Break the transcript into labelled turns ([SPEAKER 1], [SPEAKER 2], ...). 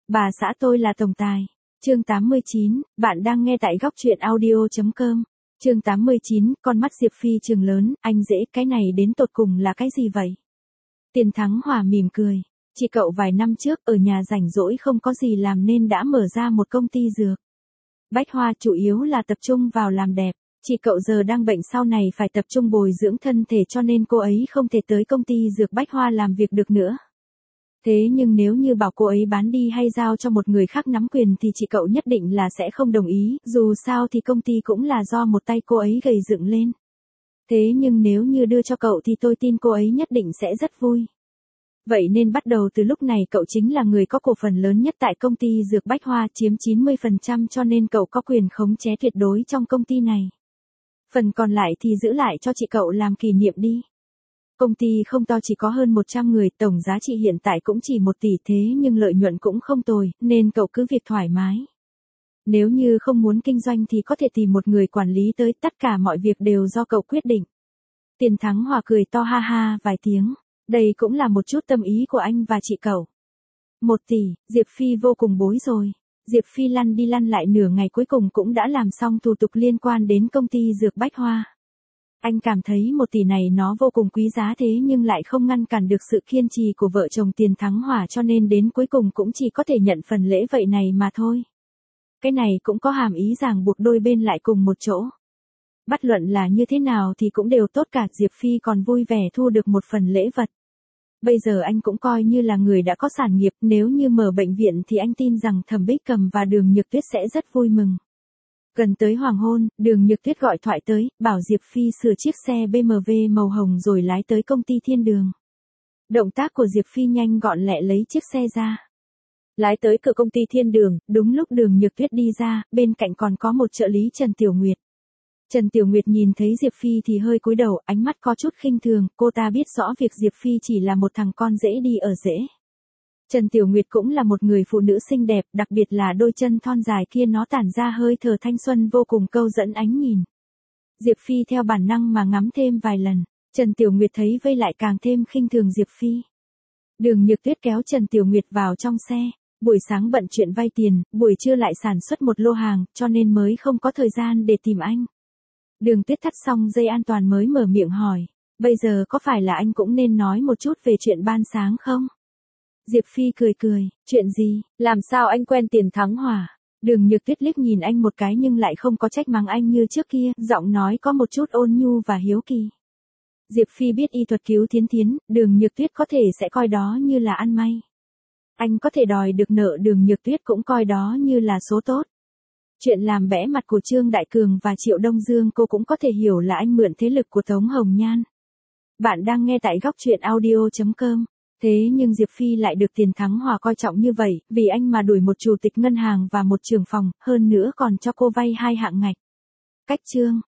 [SPEAKER 1] Bà xã tôi là tổng tài. Chương 89, bạn đang nghe tại góc truyện audio.com. Chương 89, con mắt Diệp Phi trừng lớn, anh dễ, cái này đến tột cùng là cái gì vậy? Tiền Thắng Hòa mỉm cười. Chị cậu vài năm trước ở nhà rảnh rỗi không có gì làm nên đã mở ra một công ty dược bách hoa, chủ yếu là tập trung vào làm đẹp. Chị cậu giờ đang bệnh, sau này phải tập trung bồi dưỡng thân thể, cho nên cô ấy không thể tới công ty dược bách hoa làm việc được nữa. Thế nhưng nếu như bảo cô ấy bán đi hay giao cho một người khác nắm quyền thì chị cậu nhất định là sẽ không đồng ý, dù sao thì công ty cũng là do một tay cô ấy gầy dựng lên. Thế nhưng nếu như đưa cho cậu thì tôi tin cô ấy nhất định sẽ rất vui. Vậy nên bắt đầu từ lúc này cậu chính là người có cổ phần lớn nhất tại công ty dược bách hoa, chiếm 90%, cho nên cậu có quyền khống chế tuyệt đối trong công ty này. Phần còn lại thì giữ lại cho chị cậu làm kỷ niệm đi. Công ty không to, chỉ có hơn 100 người, tổng giá trị hiện tại cũng chỉ 1 tỷ, thế nhưng lợi nhuận cũng không tồi, nên cậu cứ việc thoải mái. Nếu như không muốn kinh doanh thì có thể tìm một người quản lý tới, tất cả mọi việc đều do cậu quyết định. Tiền Thắng Hòa cười to ha ha vài tiếng, đây cũng là một chút tâm ý của anh và chị cậu. 1 tỷ, Diệp Phi vô cùng bối rồi. Diệp Phi lăn đi lăn lại nửa ngày cuối cùng cũng đã làm xong thủ tục liên quan đến công ty dược bách hoa. Anh cảm thấy 1 tỷ này nó vô cùng quý giá, thế nhưng lại không ngăn cản được sự kiên trì của vợ chồng Tiền Thắng Hòa, cho nên đến cuối cùng cũng chỉ có thể nhận phần lễ vậy này mà thôi. Cái này cũng có hàm ý ràng buộc đôi bên lại cùng một chỗ. Bất luận là như thế nào thì cũng đều tốt cả, Diệp Phi còn vui vẻ thu được một phần lễ vật. Bây giờ anh cũng coi như là người đã có sản nghiệp, nếu như mở bệnh viện thì anh tin rằng Thẩm Bích Cầm và Đường Nhược Tuyết sẽ rất vui mừng. Gần tới hoàng hôn, Đường Nhược Tuyết gọi thoại tới, bảo Diệp Phi sửa chiếc xe BMW màu hồng rồi lái tới công ty Thiên Đường. Động tác của Diệp Phi nhanh gọn lẹ, lấy chiếc xe ra. Lái tới cửa công ty Thiên Đường, đúng lúc Đường Nhược Tuyết đi ra, bên cạnh còn có một trợ lý Trần Tiểu Nguyệt. Trần Tiểu Nguyệt nhìn thấy Diệp Phi thì hơi cúi đầu, ánh mắt có chút khinh thường, cô ta biết rõ việc Diệp Phi chỉ là một thằng con dễ đi ở dễ. Trần Tiểu Nguyệt cũng là một người phụ nữ xinh đẹp, đặc biệt là đôi chân thon dài kia nó tản ra hơi thở thanh xuân vô cùng câu dẫn ánh nhìn. Diệp Phi theo bản năng mà ngắm thêm vài lần, Trần Tiểu Nguyệt thấy vây lại càng thêm khinh thường Diệp Phi. Đường Nhược Tuyết kéo Trần Tiểu Nguyệt vào trong xe, buổi sáng bận chuyện vay tiền, buổi trưa lại sản xuất một lô hàng, cho nên mới không có thời gian để tìm anh. Đường Tuyết thắt xong dây an toàn mới mở miệng hỏi, bây giờ có phải là anh cũng nên nói một chút về chuyện ban sáng không? Diệp Phi cười cười, chuyện gì, làm sao anh quen Tiền Thắng Hòa? Đường Nhược Tuyết liếc nhìn anh một cái nhưng lại không có trách mắng anh như trước kia, giọng nói có một chút ôn nhu và hiếu kỳ. Diệp Phi biết y thuật cứu Thiến Thiến, Đường Nhược Tuyết có thể sẽ coi đó như là ăn may. Anh có thể đòi được nợ, Đường Nhược Tuyết cũng coi đó như là số tốt. Chuyện làm bẽ mặt của Trương Đại Cường và Triệu Đông Dương cô cũng có thể hiểu là anh mượn thế lực của Tống Hồng Nhan. Bạn đang nghe tại góc truyện audio.com. Thế nhưng Diệp Phi lại được Tiền Thắng Hòa coi trọng như vậy, vì anh mà đuổi một chủ tịch ngân hàng và một trưởng phòng, hơn nữa còn cho cô vay 2 hạng ngạch. Cách chương,